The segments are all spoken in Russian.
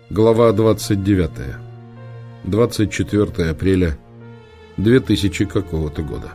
Глава 29. 24 апреля 2000 какого-то года.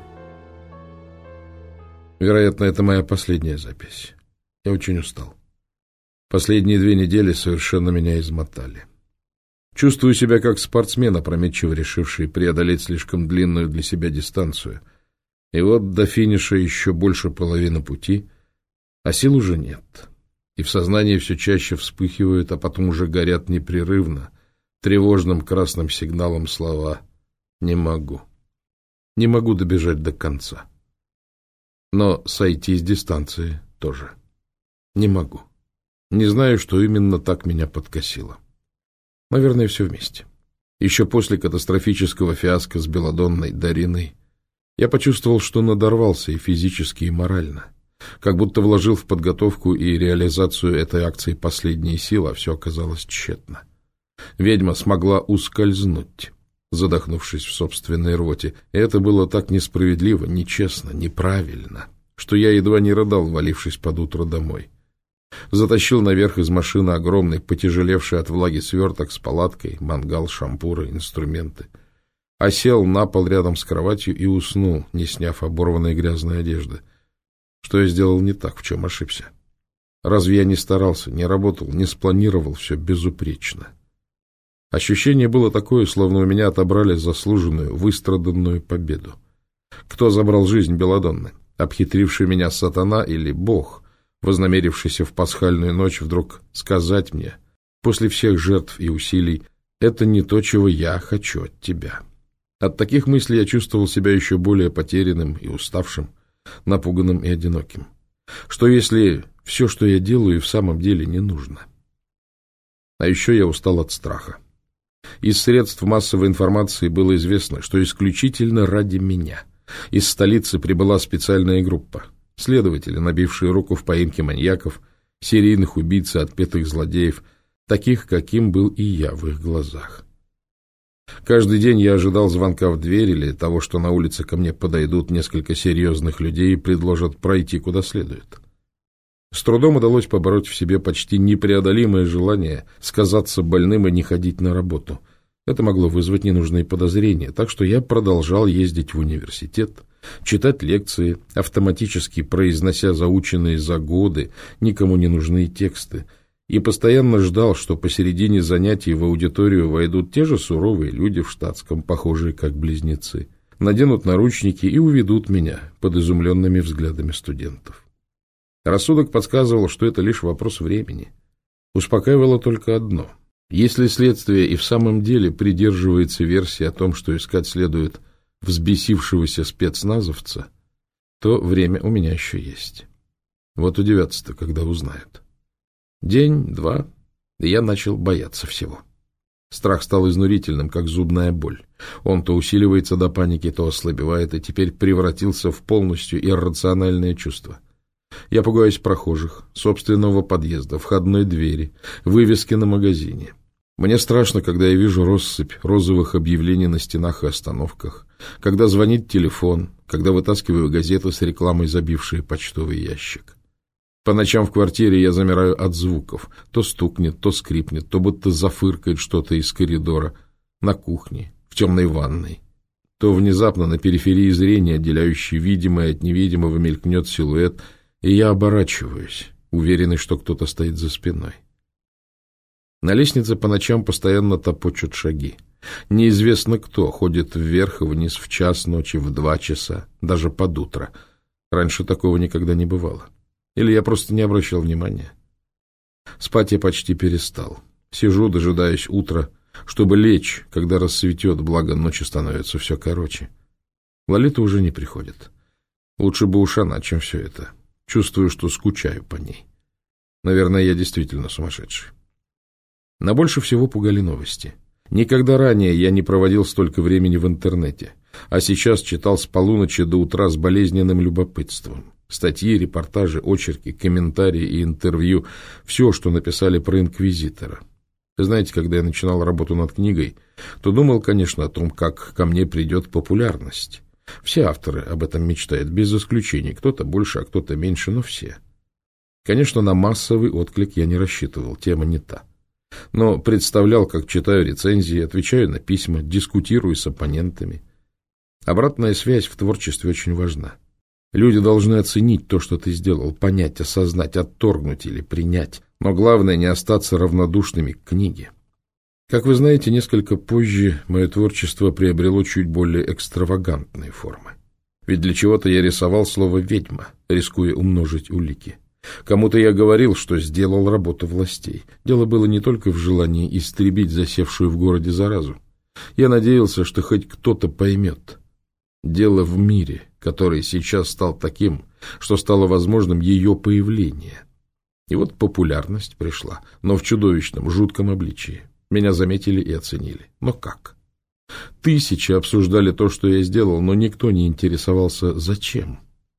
Вероятно, это моя последняя запись. Я очень устал. Последние 2 недели совершенно меня измотали. Чувствую себя как спортсмен, опрометчиво решивший преодолеть слишком длинную для себя дистанцию. И вот до финиша еще больше половины пути, а сил уже нет. И в сознании все чаще вспыхивают, а потом уже горят непрерывно, тревожным красным сигналом слова «не могу». Не могу добежать до конца. Но сойти с дистанции тоже. Не могу. Не знаю, что именно так меня подкосило. Наверное, все вместе. Еще после катастрофического фиаско с Белладонной Дариной я почувствовал, что надорвался и физически, и морально. Как будто вложил в подготовку и реализацию этой акции последние силы, а все оказалось тщетно. Ведьма смогла ускользнуть, задохнувшись в собственной рвоте. И это было так несправедливо, нечестно, неправильно, что я едва не рыдал, валившись под утро домой. Затащил наверх из машины огромный, потяжелевший от влаги сверток с палаткой, мангал, шампуры, инструменты. Осел на пол рядом с кроватью и уснул, не сняв оборванной грязной одежды. Что я сделал не так, в чем ошибся? Разве я не старался, не работал, не спланировал все безупречно? Ощущение было такое, словно у меня отобрали заслуженную, выстраданную победу. Кто забрал жизнь Белладонны? Обхитривший меня сатана или Бог, вознамерившийся в пасхальную ночь вдруг сказать мне, после всех жертв и усилий, это не то, чего я хочу от тебя? От таких мыслей я чувствовал себя еще более потерянным и уставшим, напуганным и одиноким. Что если все, что я делаю, в самом деле не нужно? А еще я устал от страха. Из средств массовой информации было известно, что исключительно ради меня из столицы прибыла специальная группа. Следователи, набившие руку в поимке маньяков, серийных убийц и отпетых злодеев, таких, каким был и я в их глазах. Каждый день я ожидал звонка в дверь или того, что на улице ко мне подойдут несколько серьезных людей и предложат пройти куда следует. С трудом удалось побороть в себе почти непреодолимое желание сказаться больным и не ходить на работу. Это могло вызвать ненужные подозрения, так что я продолжал ездить в университет, читать лекции, автоматически произнося заученные за годы никому не нужные тексты, и постоянно ждал, что посередине занятий в аудиторию войдут те же суровые люди в штатском, похожие как близнецы, наденут наручники и уведут меня под изумленными взглядами студентов. Рассудок подсказывал, что это лишь вопрос времени. Успокаивало только одно. Если следствие и в самом деле придерживается версии о том, что искать следует взбесившегося спецназовца, то время у меня еще есть. Вот удивятся-то, когда узнают. День, 2, и я начал бояться всего. Страх стал изнурительным, как зубная боль. Он то усиливается до паники, то ослабевает, и теперь превратился в полностью иррациональное чувство. Я пугаюсь прохожих, собственного подъезда, входной двери, вывески на магазине. Мне страшно, когда я вижу россыпь розовых объявлений на стенах и остановках, когда звонит телефон, когда вытаскиваю газеты с рекламой, забившие почтовый ящик. По ночам в квартире я замираю от звуков. То стукнет, то скрипнет, то будто зафыркает что-то из коридора. На кухне, в темной ванной. То внезапно на периферии зрения, отделяющей видимое от невидимого, мелькнет силуэт, и я оборачиваюсь, уверенный, что кто-то стоит за спиной. На лестнице по ночам постоянно топочут шаги. Неизвестно кто ходит вверх и вниз в 1 ночи, в 2 часа, даже под утро. Раньше такого никогда не бывало. Или я просто не обращал внимания. Спать я почти перестал. Сижу, дожидаясь утра, чтобы лечь, когда рассветет, благо ночи становятся все короче. Лолита уже не приходит. Лучше бы уж она, чем все это. Чувствую, что скучаю по ней. Наверное, я действительно сумасшедший. Но больше всего пугали новости. Никогда ранее я не проводил столько времени в интернете, а сейчас читал с полуночи до утра с болезненным любопытством. Статьи, репортажи, очерки, комментарии и интервью. Все, что написали про инквизитора. Знаете, когда я начинал работу над книгой, то думал, конечно, о том, как ко мне придет популярность. Все авторы об этом мечтают, без исключений. Кто-то больше, а кто-то меньше, но все. Конечно, на массовый отклик я не рассчитывал, тема не та. но представлял, как читаю рецензии, отвечаю на письма, дискутирую с оппонентами. Обратная связь в творчестве очень важна. Люди должны оценить то, что ты сделал, понять, осознать, отторгнуть или принять. Но главное не остаться равнодушными к книге. Как вы знаете, несколько позже мое творчество приобрело чуть более экстравагантные формы. Ведь для чего-то я рисовал слово «ведьма», рискуя умножить улики. Кому-то я говорил, что сделал работу властей. Дело было не только в желании истребить засевшую в городе заразу. Я надеялся, что хоть кто-то поймет. Дело в мире, который сейчас стал таким, что стало возможным ее появление. И вот популярность пришла, но в чудовищном, жутком обличии. Меня заметили и оценили. Но как? Тысячи обсуждали то, что я сделал, но никто не интересовался, зачем.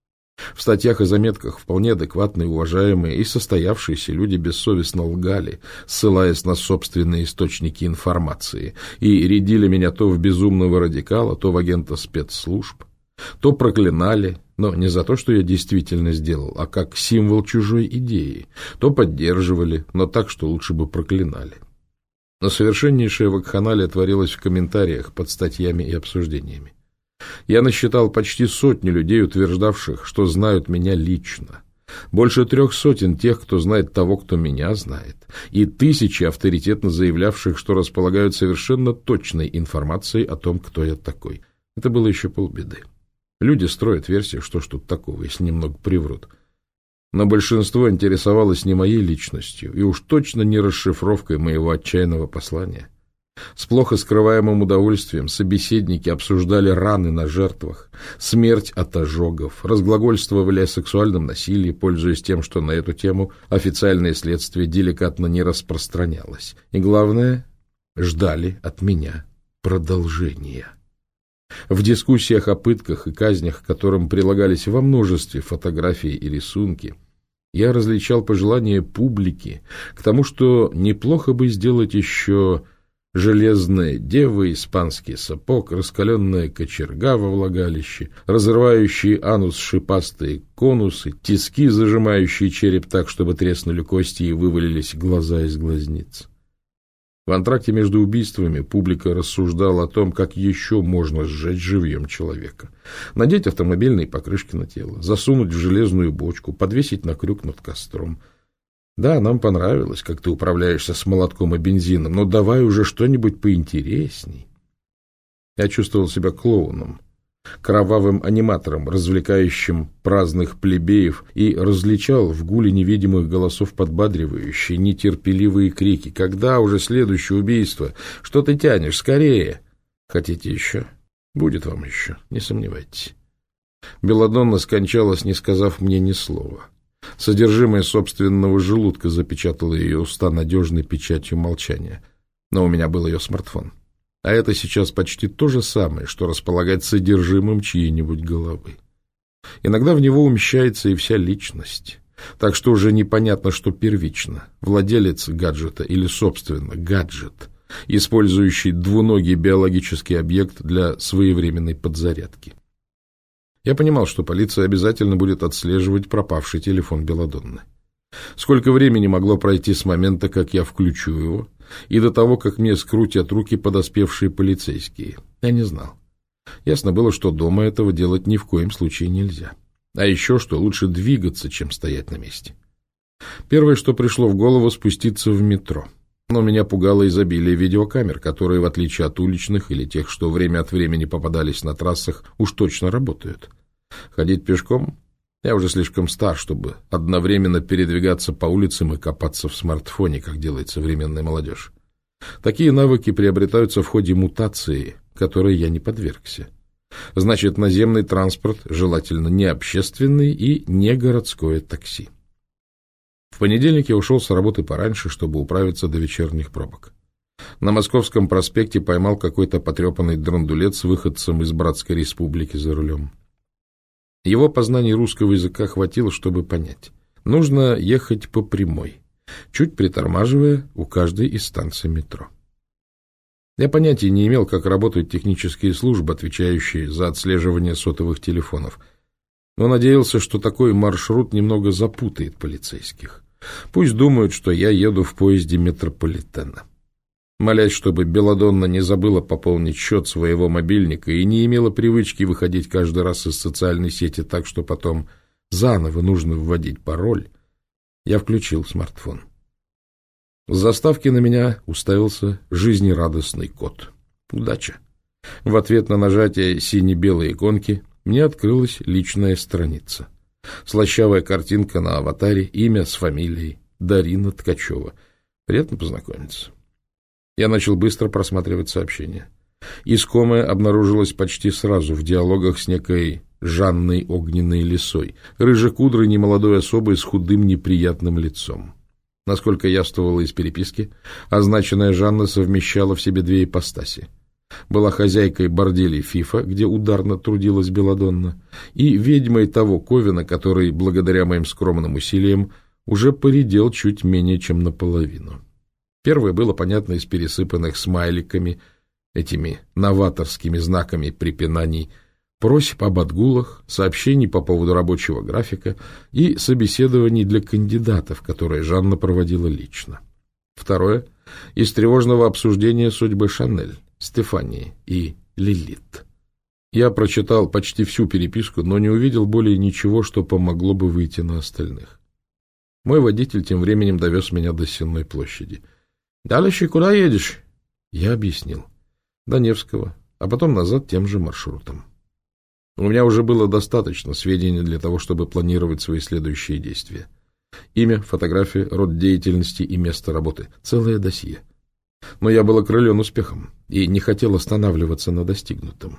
В статьях и заметках вполне адекватные, уважаемые и состоявшиеся люди бессовестно лгали, ссылаясь на собственные источники информации, и рядили меня то в безумного радикала, то в агента спецслужб, то проклинали, но не за то, что я действительно сделал, а как символ чужой идеи, то поддерживали, но так, что лучше бы проклинали. Но совершеннейшая вакханалия творилась в комментариях под статьями и обсуждениями. Я насчитал почти 100 людей, утверждавших, что знают меня лично. Больше 300 тех, кто знает того, кто меня знает. И тысячи авторитетно заявлявших, что располагают совершенно точной информацией о том, кто я такой. Это было еще полбеды. Люди строят версию, что ж тут такого, если немного приврут. Но большинство интересовалось не моей личностью и уж точно не расшифровкой моего отчаянного послания. С плохо скрываемым удовольствием собеседники обсуждали раны на жертвах, смерть от ожогов, разглагольствовали о сексуальном насилии, пользуясь тем, что на эту тему официальное следствие деликатно не распространялось. И главное, ждали от меня продолжения. В дискуссиях о пытках и казнях, к которым прилагались во множестве фотографии и рисунки, я различал пожелания публики к тому, что неплохо бы сделать еще железная дева, испанский сапог, раскаленная кочерга во влагалище, разрывающие анус шипастые конусы, тиски, зажимающие череп так, чтобы треснули кости и вывалились глаза из глазниц. В антракте между убийствами публика рассуждала о том, как еще можно сжечь живьем человека. Надеть автомобильные покрышки на тело, засунуть в железную бочку, подвесить на крюк над костром. Да, нам понравилось, как ты управляешься с молотком и бензином, но давай уже что-нибудь поинтересней. Я чувствовал себя клоуном, кровавым аниматором, развлекающим праздных плебеев, и различал в гуле невидимых голосов подбадривающие, нетерпеливые крики. «Когда уже следующее убийство? Что ты тянешь? Скорее!» «Хотите еще? Будет вам еще, не сомневайтесь». Белладонна скончалась, не сказав мне ни слова. Содержимое собственного желудка запечатало ее уста надежной печатью молчания. Но у меня был ее смартфон. А это сейчас почти то же самое, что располагать содержимым чьей-нибудь головы. Иногда в него умещается и вся личность. Так что уже непонятно, что первично. Владелец гаджета или, собственно, гаджет, использующий двуногий биологический объект для своевременной подзарядки. Я понимал, что полиция обязательно будет отслеживать пропавший телефон Белладонны. Сколько времени могло пройти с момента, как я включу его, и до того, как мне скрутят руки подоспевшие полицейские? Я не знал. Ясно было, что дома этого делать ни в коем случае нельзя. А еще что лучше двигаться, чем стоять на месте. Первое, что пришло в голову, спуститься в метро. Но меня пугало изобилие видеокамер, которые, в отличие от уличных или тех, что время от времени попадались на трассах, уж точно работают. Ходить пешком? Я уже слишком стар, чтобы одновременно передвигаться по улицам и копаться в смартфоне, как делает современная молодежь. Такие навыки приобретаются в ходе мутации, которой я не подвергся. Значит, наземный транспорт, желательно не общественный и не городское такси. В понедельник я ушел с работы пораньше, чтобы управиться до вечерних пробок. На Московском проспекте поймал какой-то потрепанный драндулет с выходцем из Братской Республики за рулем. Его познаний русского языка хватило, чтобы понять. Нужно ехать по прямой, чуть притормаживая у каждой из станций метро. Я понятия не имел, как работают технические службы, отвечающие за отслеживание сотовых телефонов, но надеялся, что такой маршрут немного запутает полицейских. Пусть думают, что я еду в поезде метрополитена. Молясь, чтобы Белладонна не забыла пополнить счет своего мобильника и не имела привычки выходить каждый раз из социальной сети так, что потом заново нужно вводить пароль, я включил смартфон. С заставки на меня уставился жизнерадостный кот. Удача. В ответ на нажатие сине-белой иконки мне открылась личная страница. Слащавая картинка на аватаре, имя с фамилией Дарина Ткачева. Приятно познакомиться. Я начал быстро просматривать сообщения. Искомое обнаружилось почти сразу в диалогах с некой Жанной Огненной Лисой, рыжекудрой немолодой особой с худым неприятным лицом. Насколько явствовало из переписки, означенная Жанна совмещала в себе две ипостаси. Была хозяйкой борделей Фифа, где ударно трудилась Белладонна, и ведьмой того Ковина, который, благодаря моим скромным усилиям, уже поредел чуть менее чем наполовину. Первое было понятно из пересыпанных смайликами, этими новаторскими знаками препинаний, просьб об отгулах, сообщений по поводу рабочего графика и собеседований для кандидатов, которые Жанна проводила лично. Второе — из тревожного обсуждения судьбы Шанель, Стефании и Лилит. Я прочитал почти всю переписку, но не увидел более ничего, что помогло бы выйти на остальных. Мой водитель тем временем довез меня до Сенной площади. «Дальше куда едешь?» Я объяснил. До Невского, а потом назад тем же маршрутом. У меня уже было достаточно сведений для того, чтобы планировать свои следующие действия. Имя, фотография, род деятельности и место работы. Целое досье. Но я был окрылен успехом и не хотел останавливаться на достигнутом.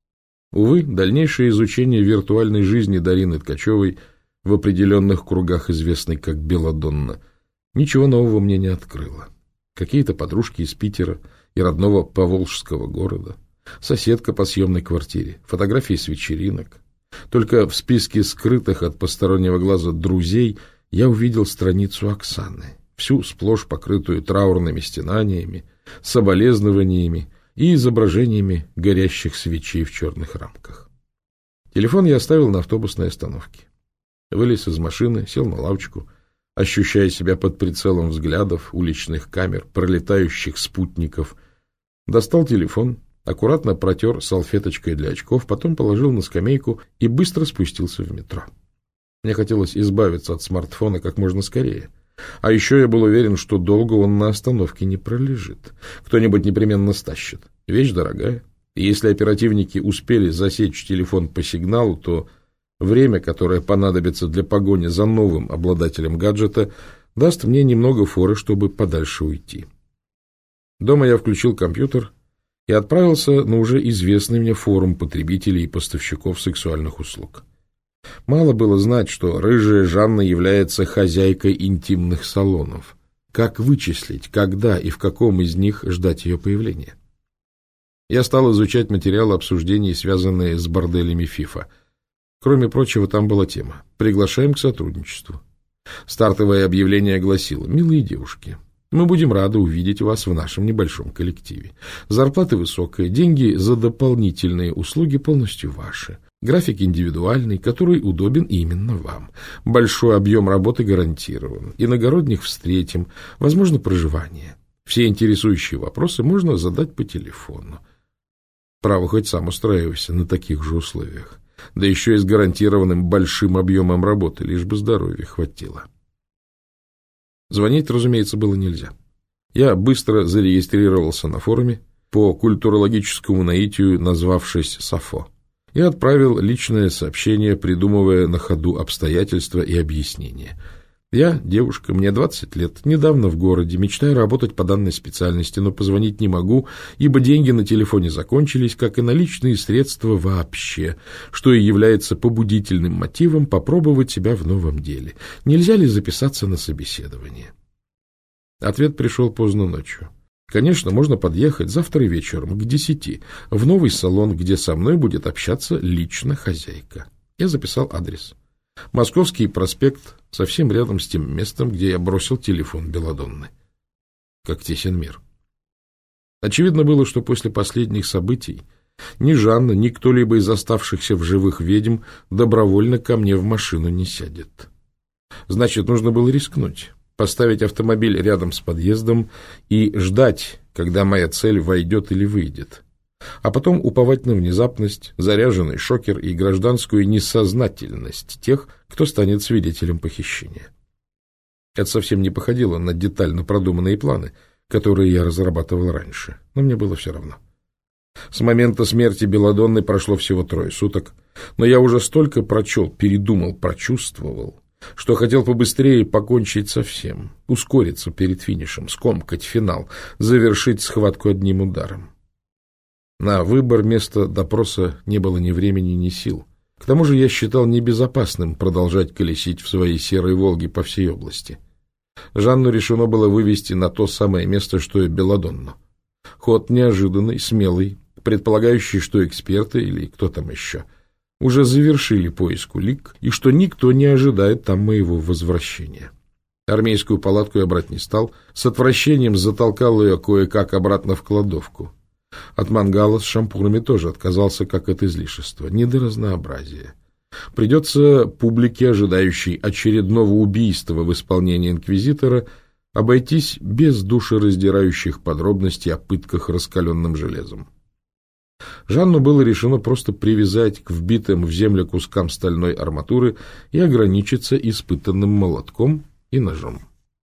Увы, дальнейшее изучение виртуальной жизни Дарины Ткачевой, в определенных кругах известной как Белладонна, ничего нового мне не открыло. Какие-то подружки из Питера и родного поволжского города, соседка по съемной квартире, фотографии с вечеринок. Только в списке скрытых от постороннего глаза друзей я увидел страницу Оксаны, всю сплошь покрытую траурными стенаниями, соболезнованиями и изображениями горящих свечей в черных рамках. Телефон я оставил на автобусной остановке. Вылез из машины, сел на лавочку, ощущая себя под прицелом взглядов, уличных камер, пролетающих спутников. Достал телефон, аккуратно протер салфеточкой для очков, потом положил на скамейку и быстро спустился в метро. Мне хотелось избавиться от смартфона как можно скорее. А еще я был уверен, что долго он на остановке не пролежит. Кто-нибудь непременно стащит. Вещь дорогая. И если оперативники успели засечь телефон по сигналу, то время, которое понадобится для погони за новым обладателем гаджета, даст мне немного форы, чтобы подальше уйти. Дома я включил компьютер и отправился на уже известный мне форум потребителей и поставщиков сексуальных услуг. Мало было знать, что рыжая Жанна является хозяйкой интимных салонов. Как вычислить, когда и в каком из них ждать ее появления? Я стал изучать материалы обсуждений, связанные с борделями Фифа. Кроме прочего, там была тема «Приглашаем к сотрудничеству». Стартовое объявление гласило: «Милые девушки, мы будем рады увидеть вас в нашем небольшом коллективе. Зарплата высокая, деньги за дополнительные услуги полностью ваши. График индивидуальный, который удобен именно вам. Большой объем работы гарантирован. Иногородних встретим, возможно проживание. Все интересующие вопросы можно задать по телефону». Право, хоть сам устраивайся на таких же условиях. Да еще и с гарантированным большим объемом работы, лишь бы здоровья хватило. Звонить, разумеется, было нельзя. Я быстро зарегистрировался на форуме, по культурологическому наитию назвавшись «Сафо», и отправил личное сообщение, придумывая на ходу обстоятельства и объяснения. Я девушка, мне 20 лет, недавно в городе, мечтаю работать по данной специальности, но позвонить не могу, ибо деньги на телефоне закончились, как и наличные средства вообще, что и является побудительным мотивом попробовать себя в новом деле. Нельзя ли записаться на собеседование? Ответ пришел поздно ночью. Конечно, можно подъехать завтра вечером к 10 в новый салон, где со мной будет общаться лично хозяйка. Я записал адрес. Московский проспект, совсем рядом с тем местом, где я бросил телефон Белладонны. Как тесен мир. Очевидно было, что после последних событий ни Жанна, ни кто-либо из оставшихся в живых ведьм добровольно ко мне в машину не сядет. Значит, нужно было рискнуть, поставить автомобиль рядом с подъездом и ждать, когда моя цель войдет или выйдет. А потом уповать на внезапность, заряженный шокер и гражданскую несознательность тех, кто станет свидетелем похищения. Это совсем не походило на детально продуманные планы, которые я разрабатывал раньше, но мне было все равно. С момента смерти Белладонны прошло всего 3 суток, но я уже столько прочел, передумал, прочувствовал, что хотел побыстрее покончить со всем, ускориться перед финишем, скомкать финал, завершить схватку одним ударом. На выбор места допроса не было ни времени, ни сил. К тому же я считал небезопасным продолжать колесить в своей серой «Волге» по всей области. Жанну решено было вывести на то самое место, что и Белладонну. Ход неожиданный, смелый, предполагающий, что эксперты или кто там еще уже завершили поиск улик и что никто не ожидает там моего возвращения. Армейскую палатку я брать не стал, с отвращением затолкал ее кое-как обратно в кладовку. От мангала с шампурами тоже отказался, как от излишества. Не до разнообразия. Придется публике, ожидающей очередного убийства в исполнении инквизитора, обойтись без душераздирающих подробностей о пытках раскаленным железом. Жанну было решено просто привязать к вбитым в землю кускам стальной арматуры и ограничиться испытанным молотком и ножом.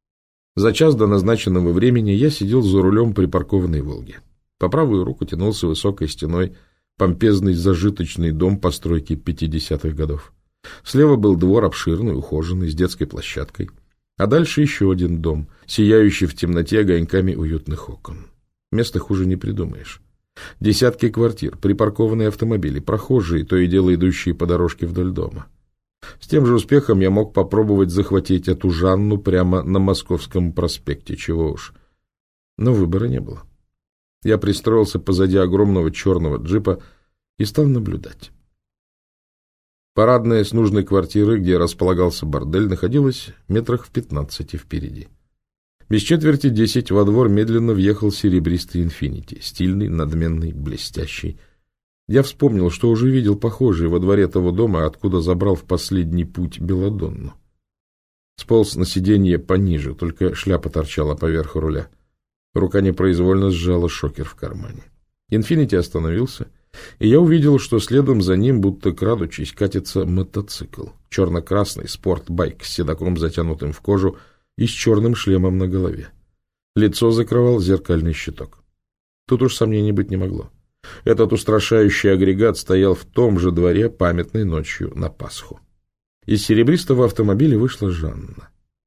За час до назначенного времени я сидел за рулем припаркованной «Волги». По правую руку тянулся высокой стеной помпезный зажиточный дом постройки 50-х годов. Слева был двор обширный, ухоженный, с детской площадкой. А дальше еще один дом, сияющий в темноте огоньками уютных окон. Места хуже не придумаешь. Десятки квартир, припаркованные автомобили, прохожие, то и дело идущие по дорожке вдоль дома. С тем же успехом я мог попробовать захватить эту Жанну прямо на Московском проспекте, чего уж. Но выбора не было. Я пристроился позади огромного черного джипа и стал наблюдать. Парадная с нужной квартиры, где располагался бордель, находилась метрах в 15 впереди. Без четверти 10 во двор медленно въехал серебристый «Инфинити», стильный, надменный, блестящий. Я вспомнил, что уже видел похожий во дворе того дома, откуда забрал в последний путь Белладонну. Сполз на сиденье пониже, только шляпа торчала поверх руля. Рука непроизвольно сжала шокер в кармане. «Инфинити» остановился, и я увидел, что следом за ним, будто крадучись, катится мотоцикл. Черно-красный спортбайк с седаком, затянутым в кожу, и с черным шлемом на голове. Лицо закрывал зеркальный щиток. Тут уж сомнений быть не могло. Этот устрашающий агрегат стоял в том же дворе памятной ночью на Пасху. Из серебристого автомобиля вышла Жанна.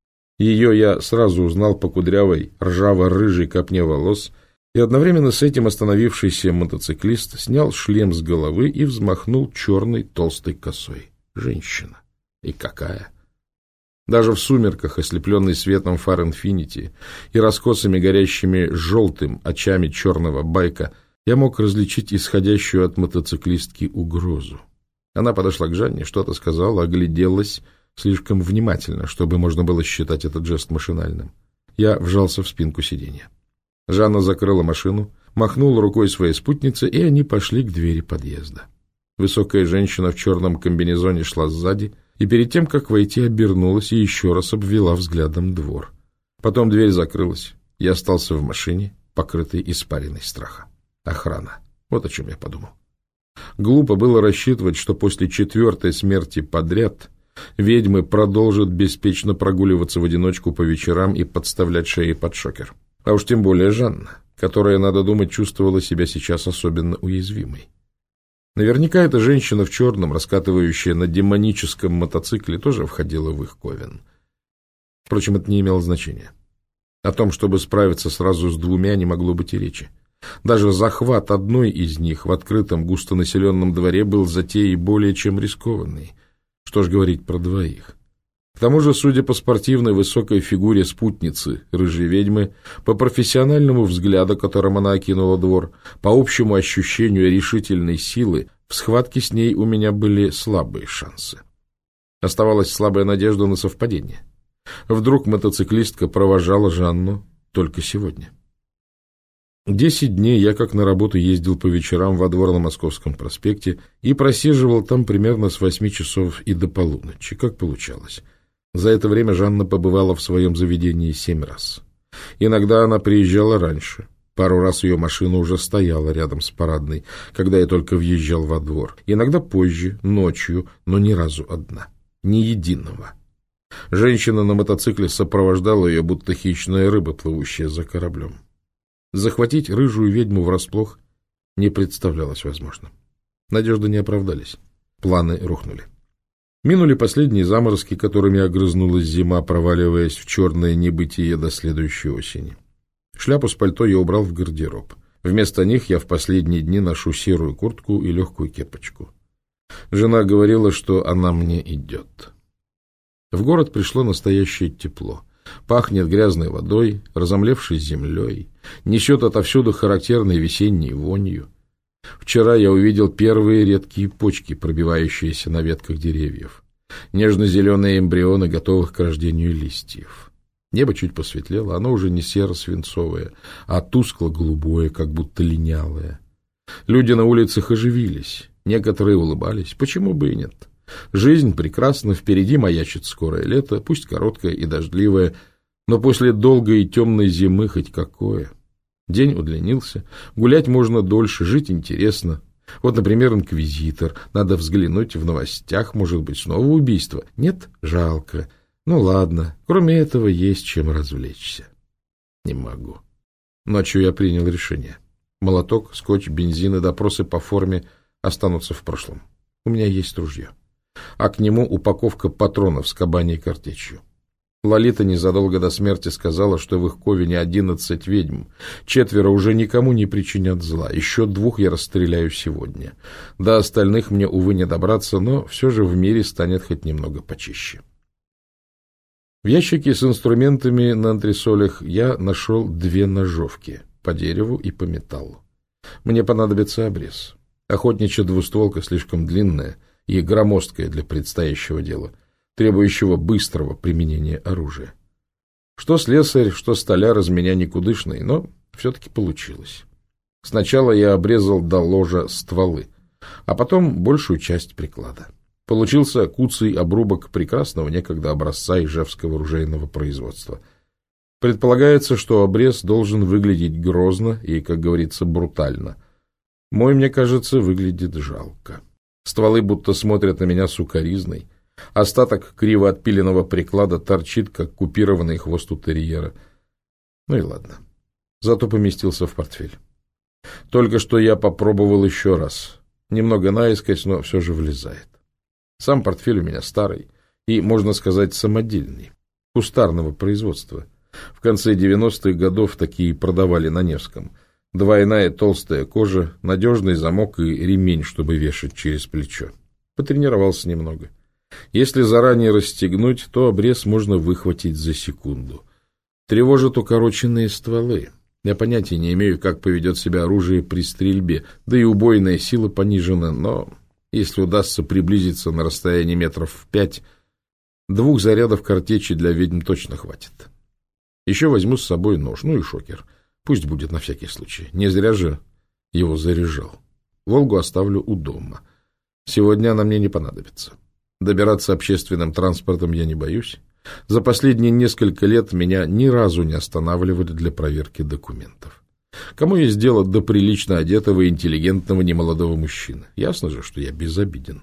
Ее я сразу узнал по кудрявой, ржаво-рыжей копне волос, и одновременно с этим остановившийся мотоциклист снял шлем с головы и взмахнул черной толстой косой. Женщина. И какая! Даже в сумерках, ослепленный светом фар «Инфинити» и раскосами горящими желтым очами черного байка, я мог различить исходящую от мотоциклистки угрозу. Она подошла к Жанне, что-то сказала, огляделась слишком внимательно, чтобы можно было считать этот жест машинальным. Я вжался в спинку сиденья. Жанна закрыла машину, махнула рукой своей спутнице, и они пошли к двери подъезда. Высокая женщина в черном комбинезоне шла сзади, и перед тем, как войти, обернулась и еще раз обвела взглядом двор. Потом дверь закрылась. Я остался в машине, покрытый испариной страха. Охрана. Вот о чем я подумал. Глупо было рассчитывать, что после 4-й смерти подряд ведьмы продолжат беспечно прогуливаться в одиночку по вечерам и подставлять шеи под шокер. А уж тем более Жанна, которая, надо думать, чувствовала себя сейчас особенно уязвимой. Наверняка эта женщина в черном, раскатывающая на демоническом мотоцикле, тоже входила в их ковен. Впрочем, это не имело значения. О том, чтобы справиться сразу с 2, не могло быть и речи. Даже захват одной из них в открытом густонаселенном дворе был затеей более чем рискованной. Что ж говорить про 2. К тому же, судя по спортивной высокой фигуре спутницы рыжей ведьмы, по профессиональному взгляду, которым она окинула двор, по общему ощущению решительной силы, в схватке с ней у меня были слабые шансы. Оставалась слабая надежда на совпадение. Вдруг мотоциклистка провожала Жанну только сегодня. 10 дней я, как на работу, ездил по вечерам во двор на Московском проспекте и просиживал там примерно с 8 часов и до полуночи, как получалось. За это время Жанна побывала в своем заведении 7 раз. Иногда она приезжала раньше. Пару раз ее машина уже стояла рядом с парадной, когда я только въезжал во двор. Иногда позже, ночью, но ни разу одна. Ни единого. Женщина на мотоцикле сопровождала ее, будто хищная рыба, плывущая за кораблем. Захватить рыжую ведьму врасплох не представлялось возможным. Надежды не оправдались. Планы рухнули. Минули последние заморозки, которыми огрызнулась зима, проваливаясь в черное небытие до следующей осени. Шляпу с пальто я убрал в гардероб. Вместо них я в последние дни ношу серую куртку и легкую кепочку. Жена говорила, что она мне идет. В город пришло настоящее тепло. Пахнет грязной водой, разомлевшей землей, несет отовсюду характерной весенней вонью. Вчера я увидел первые редкие почки, пробивающиеся на ветках деревьев. Нежно-зеленые эмбрионы, готовых к рождению листьев. Небо чуть посветлело, оно уже не серо-свинцовое, а тускло-голубое, как будто линялое. Люди на улицах оживились, некоторые улыбались, почему бы и нет. Жизнь прекрасна, впереди маячит скорое лето, пусть короткое и дождливое, но после долгой и темной зимы хоть какое. День удлинился, гулять можно дольше, жить интересно. Вот, например, инквизитор. Надо взглянуть в новостях, может быть, снова убийство. Нет? Жалко. Ну ладно, кроме этого есть чем развлечься. Не могу. Ночью я принял решение. Молоток, скотч, бензин и допросы по форме останутся в прошлом. У меня есть ружье. А к нему упаковка патронов с кабаней картечью. Лолита незадолго до смерти сказала, что в их ковине 11 ведьм. 4 уже никому не причинят зла. Еще 2 я расстреляю сегодня. До остальных мне, увы, не добраться, но все же в мире станет хоть немного почище. В ящике с инструментами на антресолях я нашел 2 ножовки по дереву и по металлу. Мне понадобится обрез. Охотничья двустволка слишком длинная и громоздкая для предстоящего дела, требующего быстрого применения оружия. Что слесарь, что столяр из меня никудышный, но все-таки получилось. Сначала я обрезал до ложа стволы, а потом большую часть приклада. Получился куцый обрубок прекрасного некогда образца ижевского ружейного производства. Предполагается, что обрез должен выглядеть грозно и, как говорится, брутально. Мой, мне кажется, выглядит жалко. Стволы будто смотрят на меня сукоризной. Остаток криво отпиленного приклада торчит, как купированный хвост у терьера. Ну и ладно. Зато поместился в портфель. Только что я попробовал еще раз. Немного наискось, но все же влезает. Сам портфель у меня старый и, можно сказать, самодельный, кустарного производства. В конце 90-х годов такие продавали на Невском. Двойная толстая кожа, надежный замок и ремень, чтобы вешать через плечо. Потренировался немного. Если заранее расстегнуть, то обрез можно выхватить за секунду. Тревожат укороченные стволы. Я понятия не имею, как поведет себя оружие при стрельбе, да и убойная сила понижена, но если удастся приблизиться на расстояние метров 5, 2 зарядов картечи для ведьм точно хватит. Еще возьму с собой нож, ну и шокер. Пусть будет на всякий случай. Не зря же его заряжал. «Волгу» оставлю у дома. Сегодня она мне не понадобится. Добираться общественным транспортом я не боюсь. За последние несколько лет меня ни разу не останавливали для проверки документов. Кому есть дело до прилично одетого и интеллигентного немолодого мужчины? Ясно же, что я безобиден.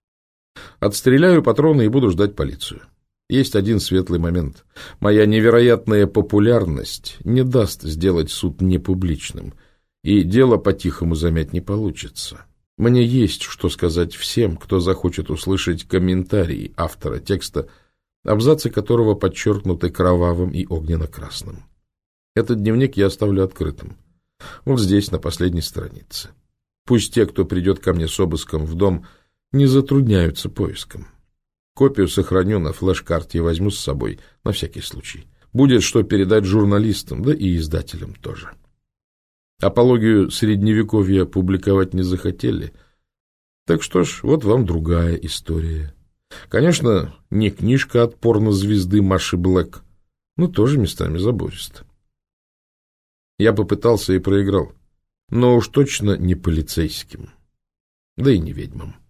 Отстреляю патроны и буду ждать полицию. Есть один светлый момент. Моя невероятная популярность не даст сделать суд непубличным, и дело по-тихому замять не получится. Мне есть что сказать всем, кто захочет услышать комментарии автора текста, абзацы которого подчеркнуты кровавым и огненно-красным. Этот дневник я оставлю открытым. Вот здесь, на последней странице. Пусть те, кто придет ко мне с обыском в дом, не затрудняются поиском. Копию сохраню на флеш-карте и возьму с собой, на всякий случай. Будет что передать журналистам, да и издателям тоже. Апологию Средневековья публиковать не захотели. Так что ж, вот вам другая история. Конечно, не книжка от порнозвезды Маши Блэк, но тоже местами забористо. Я попытался и проиграл, но уж точно не полицейским, да и не ведьмам.